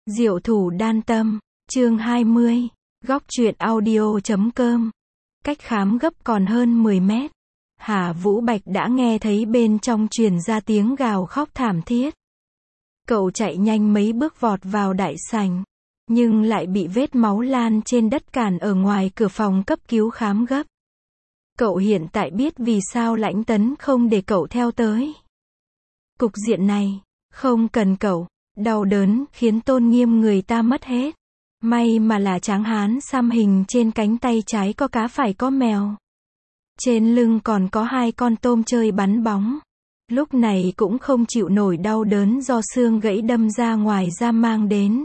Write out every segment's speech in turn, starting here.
Diệu thủ đan tâm, chương 20, góc truyện audio.com. Cách khám gấp còn hơn 10 mét. Hà Vũ Bạch đã nghe thấy bên trong truyền ra tiếng gào khóc thảm thiết. Cậu chạy nhanh mấy bước vọt vào đại sảnh, nhưng lại bị vết máu lan trên đất cản ở ngoài cửa phòng cấp cứu khám gấp. Cậu hiện tại biết vì sao Lãnh Tấn không để cậu theo tới. Cục diện này, không cần cậu, đau đớn khiến tôn nghiêm người ta mất hết. May mà là tráng hán xăm hình trên cánh tay trái có cá phải có mèo. Trên lưng còn có 2 con tôm chơi bắn bóng. Lúc này cũng không chịu nổi đau đớn do xương gãy đâm ra ngoài da mang đến.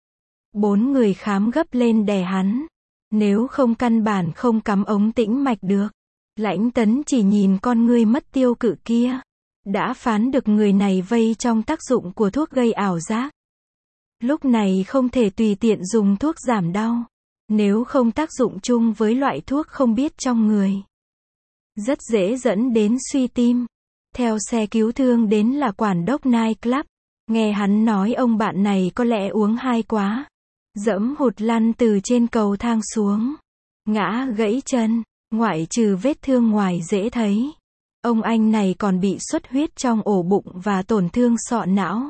4 người khám gấp lên đè hắn. Nếu không căn bản không cắm ống tĩnh mạch được. Lãnh Tấn chỉ nhìn con ngươi mất tiêu cự kia, đã phán được người này vây trong tác dụng của thuốc gây ảo giác. Lúc này không thể tùy tiện dùng thuốc giảm đau, nếu không tác dụng chung với loại thuốc không biết trong người, rất dễ dẫn đến suy tim. Theo xe cứu thương đến là quản đốc Night Club, nghe hắn nói ông bạn này có lẽ uống hay quá, dẫm hụt lăn từ trên cầu thang xuống, ngã gãy chân, ngoại trừ vết thương ngoài dễ thấy. Ông anh này còn bị xuất huyết trong ổ bụng và tổn thương sọ não.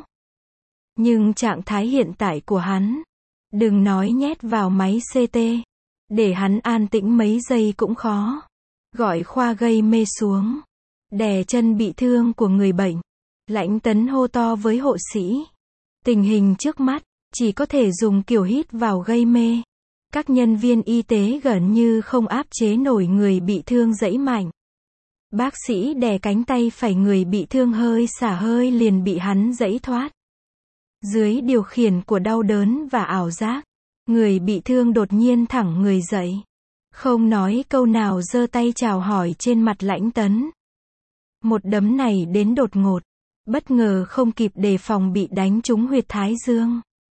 Nhưng trạng thái hiện tại của hắn, đừng nói nhét vào máy CT, để hắn an tĩnh mấy giây cũng khó. Gọi khoa gây mê xuống, đè chân bị thương của người bệnh. Lãnh Tấn hô to với hộ sĩ. Tình hình trước mắt, chỉ có thể dùng kiểu hít vào gây mê. Các nhân viên y tế gần như không áp chế nổi người bị thương giãy mạnh. Bác sĩ đè cánh tay phải người bị thương hơi xả hơi liền bị hắn giãy thoát. Dưới điều khiển của đau đớn và ảo giác, người bị thương đột nhiên thẳng người dậy. Không nói câu nào giơ tay chào hỏi trên mặt Lãnh Tấn. Một đấm này đến đột ngột, bất ngờ không kịp đề phòng bị đánh trúng huyệt thái dương.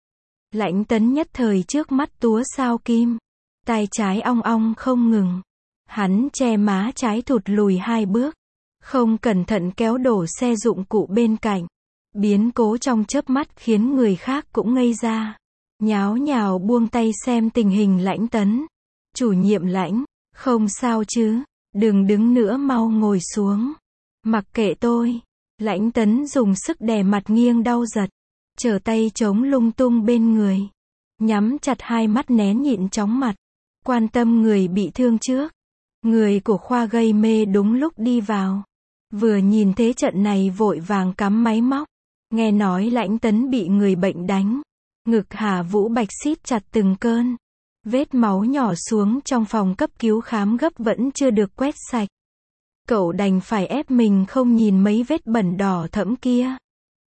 Lãnh Tấn nhất thời trước mắt túa sao kim, tay trái ong ong không ngừng. Hắn che má trái thụt lùi 2 bước, không cẩn thận kéo đổ xe dụng cụ bên cạnh. Biến cố trong chớp mắt khiến người khác cũng ngây ra. Nháo nhào buông tay xem tình hình Lãnh Tấn. Chủ nhiệm Lãnh, không sao chứ, đừng đứng nữa mau ngồi xuống. Mặc kệ tôi. Lãnh Tấn dùng sức đè mặt nghiêng đau giật, trở tay chống lung tung bên người. Nhắm chặt 2 mắt nén nhịn chóng mặt. Quan tâm người bị thương trước. Người của khoa gây mê đúng lúc đi vào. Vừa nhìn thế trận này vội vàng cắm máy móc. Nghe nói Lãnh Tấn bị người bệnh đánh. Ngực Hà Vũ Bạch siết chặt từng cơn. Vết máu nhỏ xuống trong phòng cấp cứu khám gấp vẫn chưa được quét sạch. Cậu đành phải ép mình không nhìn mấy vết bẩn đỏ thẫm kia.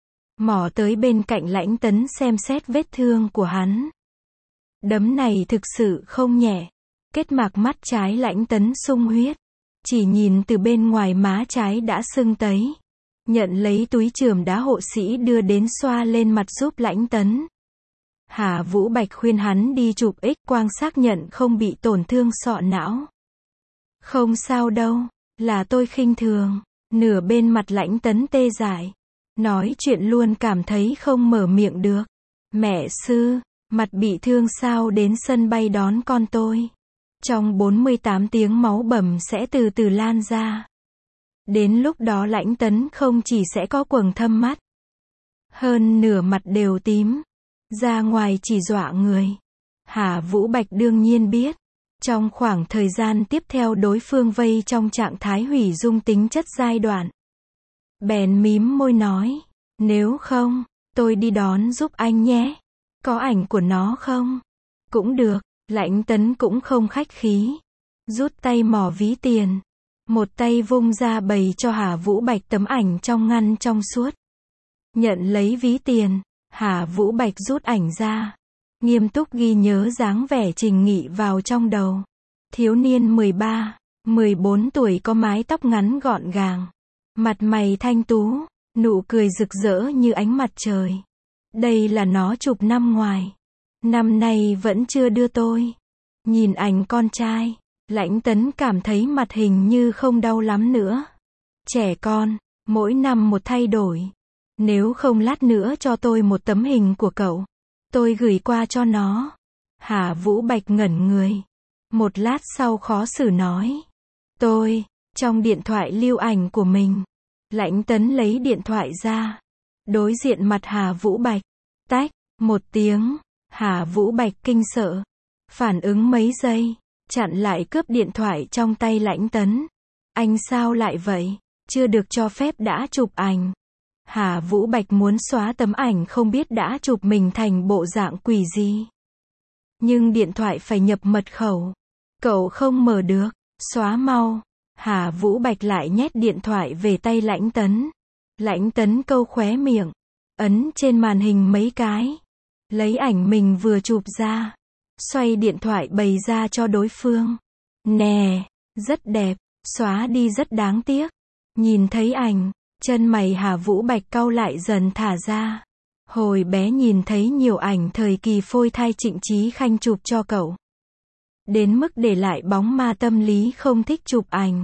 Mò tới bên cạnh Lãnh Tấn xem xét vết thương của hắn. Đấm này thực sự không nhẹ. Kết mạc mắt trái Lãnh Tấn sung huyết. Chỉ nhìn từ bên ngoài má trái đã sưng tấy. Nhận lấy túi chườm đá hộ sĩ đưa đến xoa lên mặt giúp Lãnh Tấn. Hà Vũ Bạch khuyên hắn đi chụp X-quang xác nhận không bị tổn thương sọ não. Không sao đâu, là tôi khinh thường. Nửa bên mặt Lãnh Tấn tê dại. Nói chuyện luôn cảm thấy không mở miệng được. Mẹ sư, mặt bị thương sao đến sân bay đón con tôi. Trong 48 tiếng máu bầm sẽ từ từ lan ra. Đến lúc đó Lãnh Tấn không chỉ sẽ có quầng thâm mắt, hơn nửa mặt đều tím, ra ngoài chỉ dọa người. Hà Vũ Bạch đương nhiên biết. Trong khoảng thời gian tiếp theo đối phương vây trong trạng thái hủy dung tính chất giai đoạn. Bèn mím môi nói, nếu không, tôi đi đón giúp anh nhé. Có ảnh của nó không? Cũng được. Lãnh Tấn cũng không khách khí. Rút tay mò ví tiền. Một tay vung ra bày cho Hà Vũ Bạch tấm ảnh trong ngăn trong suốt. Nhận lấy ví tiền, Hà Vũ Bạch rút ảnh ra. Nghiêm túc ghi nhớ dáng vẻ Trình Nghị vào trong đầu. Thiếu niên 13, 14 tuổi có mái tóc ngắn gọn gàng. Mặt mày thanh tú, nụ cười rực rỡ như ánh mặt trời. Đây là nó chụp năm ngoài. Năm nay vẫn chưa đưa tôi. Nhìn ảnh con trai, Lãnh Tấn cảm thấy mặt hình như không đau lắm nữa. Trẻ con, mỗi năm một thay đổi. Nếu không lát nữa cho tôi một tấm hình của cậu. Tôi gửi qua cho nó. Hà Vũ Bạch ngẩn người. Một lát sau khó xử nói. Trong điện thoại lưu ảnh của mình. Lãnh Tấn lấy điện thoại ra. Đối diện mặt Hà Vũ Bạch. Tách, một tiếng. Hà Vũ Bạch kinh sợ. Phản ứng mấy giây. Chặn lại cướp điện thoại trong tay Lãnh Tấn. Anh sao lại vậy? Chưa được cho phép đã chụp ảnh. Hà Vũ Bạch muốn xóa tấm ảnh không biết đã chụp mình thành bộ dạng quỷ gì. Nhưng điện thoại phải nhập mật khẩu. Cậu không mở được. Xóa mau. Hà Vũ Bạch lại nhét điện thoại về tay Lãnh Tấn. Lãnh Tấn câu khóe miệng. Ấn trên màn hình mấy cái. Lấy ảnh mình vừa chụp ra. Xoay điện thoại bày ra cho đối phương. Nè, rất đẹp. Xóa đi rất đáng tiếc. Nhìn thấy ảnh. Chân mày Hà Vũ Bạch cau lại dần thả ra. Hồi bé nhìn thấy nhiều ảnh thời kỳ phôi thai Trịnh Chí Khanh chụp cho cậu. Đến mức để lại bóng ma tâm lý không thích chụp ảnh.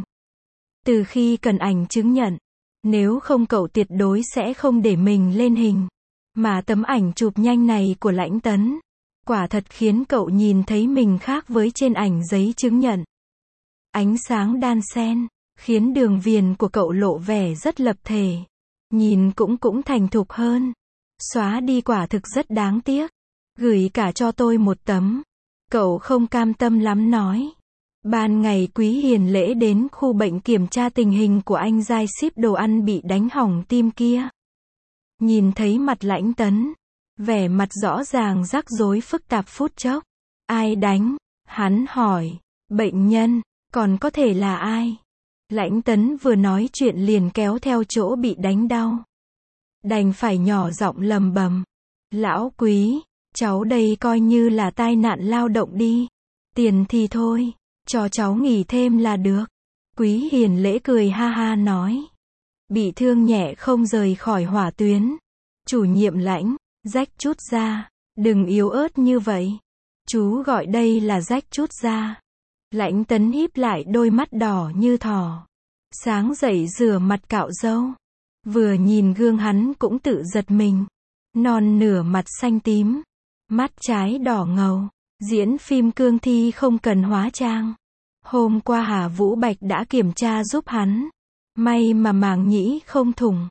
Từ khi cần ảnh chứng nhận. Nếu không cậu tuyệt đối sẽ không để mình lên hình. Mà tấm ảnh chụp nhanh này của Lãnh Tấn. Quả thật khiến cậu nhìn thấy mình khác với trên ảnh giấy chứng nhận. Ánh sáng đan xen. Khiến đường viền của cậu lộ vẻ rất lập thể. Nhìn cũng thành thục hơn. Xóa đi quả thực rất đáng tiếc. Gửi cả cho tôi một tấm. Cậu không cam tâm lắm nói. Ban ngày Quý Hiền Lễ đến khu bệnh kiểm tra tình hình của anh giai ship đồ ăn bị đánh hỏng tim kia. Nhìn thấy mặt Lãnh Tấn. Vẻ mặt rõ ràng rắc rối phức tạp phút chốc. Ai đánh? Hắn hỏi. Bệnh nhân. Còn có thể là ai? Lãnh Tấn vừa nói chuyện liền kéo theo chỗ bị đánh đau. Đành phải nhỏ giọng lầm bầm. Lão Quý, cháu đây coi như là tai nạn lao động đi. Tiền thì thôi, cho cháu nghỉ thêm là được. Quý Hiền Lễ cười ha ha nói. Bị thương nhẹ không rời khỏi hỏa tuyến. Chủ nhiệm Lãnh, rách chút ra. Đừng yếu ớt như vậy. Chú gọi đây là rách chút ra. Lãnh Tấn híp lại đôi mắt đỏ như thỏ. Sáng dậy rửa mặt cạo râu. Vừa nhìn gương hắn cũng tự giật mình. Non nửa mặt xanh tím. Mắt trái đỏ ngầu. Diễn phim cương thi không cần hóa trang. Hôm qua Hà Vũ Bạch đã kiểm tra giúp hắn. May mà màng nhĩ không thủng.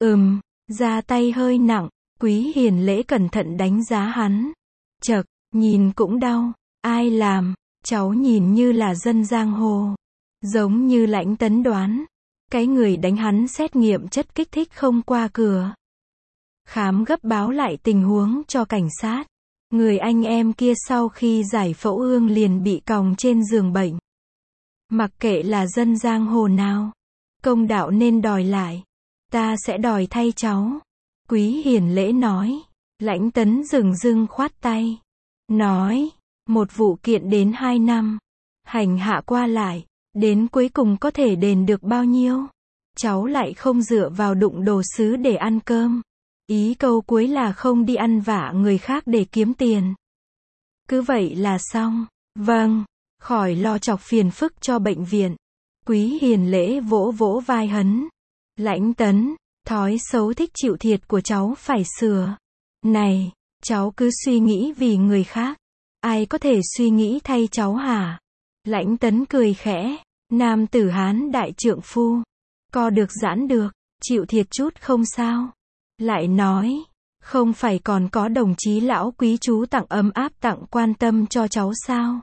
Da tay hơi nặng. Quý Hiền Lễ cẩn thận đánh giá hắn. Chậc, nhìn cũng đau. Ai làm? Cháu nhìn như là dân giang hồ. Giống như Lãnh Tấn đoán. Cái người đánh hắn xét nghiệm chất kích thích không qua cửa. Khám gấp báo lại tình huống cho cảnh sát. Người anh em kia sau khi giải phẫu ương liền bị còng trên giường bệnh. Mặc kệ là dân giang hồ nào. Công đạo nên đòi lại. Ta sẽ đòi thay cháu. Quý Hiền Lễ nói. Lãnh Tấn dừng khoát tay. Nói. Một vụ kiện đến 2 năm. Hành hạ qua lại. Đến cuối cùng có thể đền được bao nhiêu? Cháu lại không dựa vào đụng đồ sứ để ăn cơm. Ý câu cuối là không đi ăn vạ người khác để kiếm tiền. Cứ vậy là xong. Vâng. Khỏi lo chọc phiền phức cho bệnh viện. Quý Hiền Lễ vỗ vỗ vai hắn. Lãnh Tấn, thói xấu thích chịu thiệt của cháu phải sửa. Này, cháu cứ suy nghĩ vì người khác. Ai có thể suy nghĩ thay cháu hả? Lãnh Tấn cười khẽ. Nam tử Hán đại trượng phu. Co được giãn được. Chịu thiệt chút không sao. Lại nói. Không phải còn có đồng chí lão Quý chú tặng ấm áp tặng quan tâm cho cháu sao?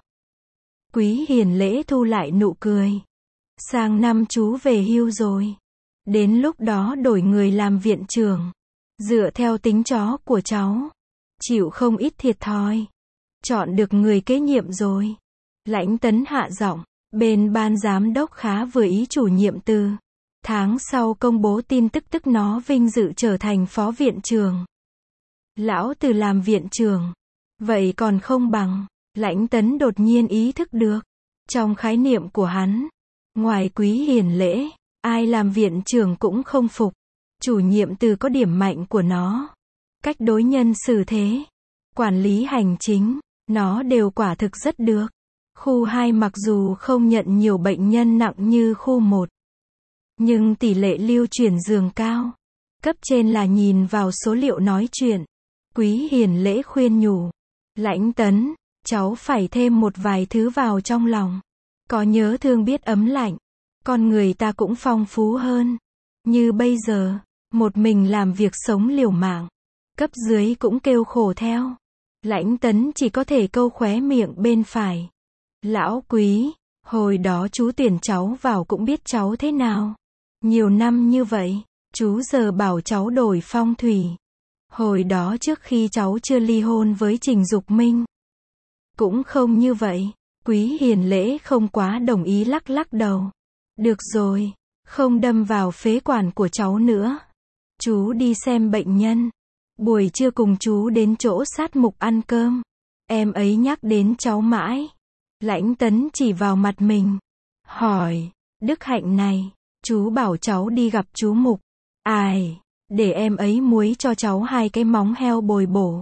Quý Hiền Lễ thu lại nụ cười. Sang năm chú về hưu rồi. Đến lúc đó đổi người làm viện trưởng. Dựa theo tính chó của cháu. Chịu không ít thiệt thòi. Chọn được người kế nhiệm rồi. Lãnh Tấn hạ giọng. Bên ban giám đốc khá vừa ý chủ nhiệm từ. Tháng sau công bố tin tức nó vinh dự trở thành phó viện trưởng. Lão Từ làm viện trưởng. Vậy còn không bằng. Lãnh Tấn đột nhiên ý thức được. Trong khái niệm của hắn. Ngoài Quý Hiền Lễ. Ai làm viện trưởng cũng không phục. Chủ nhiệm Từ có điểm mạnh của nó. Cách đối nhân xử thế. Quản lý hành chính. Nó đều quả thực rất được. Khu 2 mặc dù không nhận nhiều bệnh nhân nặng như khu 1. Nhưng tỷ lệ lưu chuyển giường cao. Cấp trên là nhìn vào số liệu nói chuyện. Quý Hiền Lễ khuyên nhủ. Lãnh Tấn, cháu phải thêm một vài thứ vào trong lòng. Có nhớ thương biết ấm lạnh. Con người ta cũng phong phú hơn. Như bây giờ, một mình làm việc sống liều mạng. Cấp dưới cũng kêu khổ theo. Lãnh Tấn chỉ có thể câu khóe miệng bên phải. Lão Quý, hồi đó chú tuyển cháu vào cũng biết cháu thế nào. Nhiều năm như vậy, chú giờ bảo cháu đổi phong thủy. Hồi đó trước khi cháu chưa ly hôn với Trình Dục Minh. Cũng không như vậy. Quý Hiền Lễ không quá đồng ý lắc lắc đầu. Được rồi, không đâm vào phế quản của cháu nữa. Chú đi xem bệnh nhân. Buổi trưa cùng chú đến chỗ sát mục ăn cơm. Em ấy nhắc đến cháu mãi. Lãnh Tấn chỉ vào mặt mình. Hỏi, đức hạnh này, chú bảo cháu đi gặp chú Mục. Ai, để em ấy muối cho cháu 2 cái móng heo bồi bổ.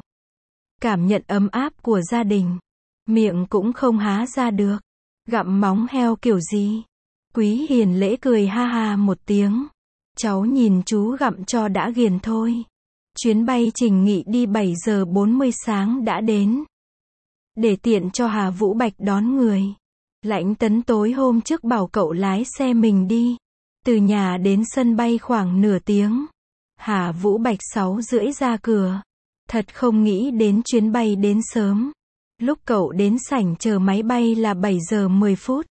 Cảm nhận ấm áp của gia đình. Miệng cũng không há ra được. Gặm móng heo kiểu gì? Quý Hiền Lễ cười ha ha một tiếng. Cháu nhìn chú gặm cho đã ghiền thôi. Chuyến bay Trình Nghị đi 7 giờ 40 sáng đã đến. Để tiện cho Hà Vũ Bạch đón người. Lãnh Tấn tối hôm trước bảo cậu lái xe mình đi. Từ nhà đến sân bay khoảng nửa tiếng. Hà Vũ Bạch 6 rưỡi ra cửa. Thật không nghĩ đến chuyến bay đến sớm. Lúc cậu đến sảnh chờ máy bay là 7 giờ 10 phút.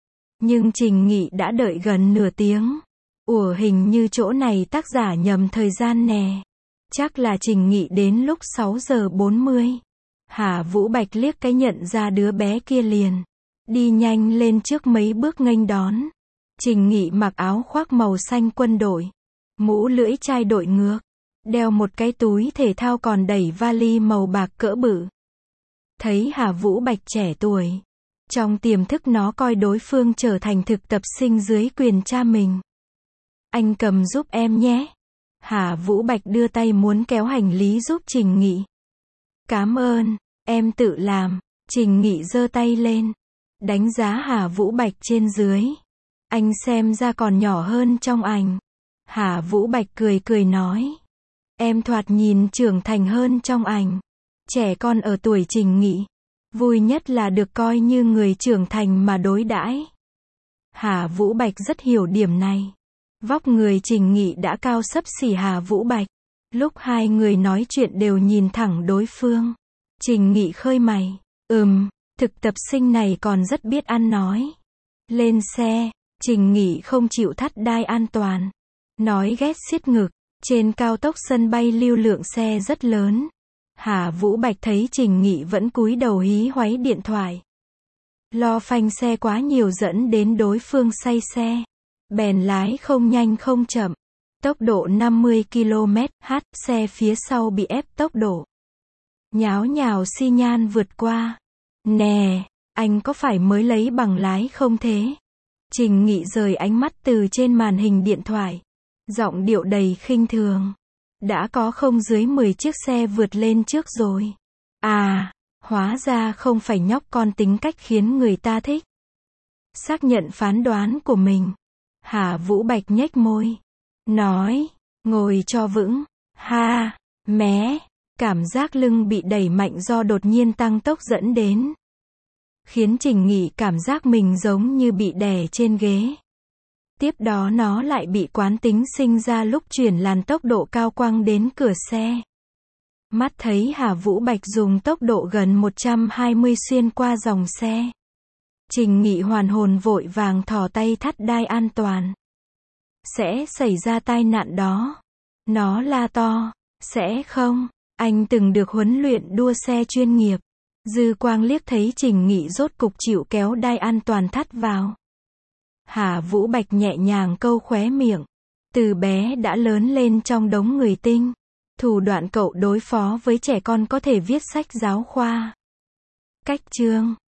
Nhưng Trình Nghị đã đợi gần nửa tiếng. Hình như chỗ này tác giả nhầm thời gian nè. Chắc là Trình Nghị đến lúc 6 giờ 40. Hà Vũ Bạch liếc cái nhận ra đứa bé kia liền. Đi nhanh lên trước mấy bước nghênh đón. Trình Nghị mặc áo khoác màu xanh quân đội. Mũ lưỡi chai đội ngược. Đeo một cái túi thể thao còn đẩy vali màu bạc cỡ bự. Thấy Hà Vũ Bạch trẻ tuổi. Trong tiềm thức nó coi đối phương trở thành thực tập sinh dưới quyền cha mình. Anh cầm giúp em nhé. Hà Vũ Bạch đưa tay muốn kéo hành lý giúp Trình Nghị. Cảm ơn, em tự làm. Trình Nghị giơ tay lên. Đánh giá Hà Vũ Bạch trên dưới. Anh xem ra còn nhỏ hơn trong ảnh. Hà Vũ Bạch cười cười nói. Em thoạt nhìn trưởng thành hơn trong ảnh. Trẻ con ở tuổi Trình Nghị. Vui nhất là được coi như người trưởng thành mà đối đãi. Hà Vũ Bạch rất hiểu điểm này. Vóc người Trình Nghị đã cao xấp xỉ Hà Vũ Bạch. Lúc hai người nói chuyện đều nhìn thẳng đối phương. Trình Nghị khơi mày. Thực tập sinh này còn rất biết ăn nói. Lên xe, Trình Nghị không chịu thắt đai an toàn. Nói ghét siết ngực. Trên cao tốc sân bay lưu lượng xe rất lớn. Hà Vũ Bạch thấy Trình Nghị vẫn cúi đầu hí hoáy điện thoại. Lo phanh xe quá nhiều dẫn đến đối phương say xe. Bèn lái không nhanh không chậm. Tốc độ 50 km/h, xe phía sau bị ép tốc độ. Nháo nhào xi nhan vượt qua. Nè, anh có phải mới lấy bằng lái không thế? Trình Nghị rời ánh mắt từ trên màn hình điện thoại. Giọng điệu đầy khinh thường. Đã có không dưới 10 chiếc xe vượt lên trước rồi. À, hóa ra không phải nhóc con tính cách khiến người ta thích. Xác nhận phán đoán của mình. Hà Vũ Bạch nhếch môi. Nói, ngồi cho vững. Ha, mé. Cảm giác lưng bị đẩy mạnh do đột nhiên tăng tốc dẫn đến. Khiến Trình Nghị cảm giác mình giống như bị đè trên ghế. Tiếp đó nó lại bị quán tính sinh ra lúc chuyển làn tốc độ cao quăng đến cửa xe. Mắt thấy Hà Vũ Bạch dùng tốc độ gần 120 xuyên qua dòng xe. Trình Nghị hoàn hồn vội vàng thò tay thắt đai an toàn. Sẽ xảy ra tai nạn đó. Nó la to. Sẽ không. Anh từng được huấn luyện đua xe chuyên nghiệp. Dư quang liếc thấy Trình Nghị rốt cục chịu kéo đai an toàn thắt vào. Hà Vũ Bạch nhẹ nhàng câu khóe miệng. Từ bé đã lớn lên trong đống người tinh. Thủ đoạn cậu đối phó với trẻ con có thể viết sách giáo khoa. Cách chương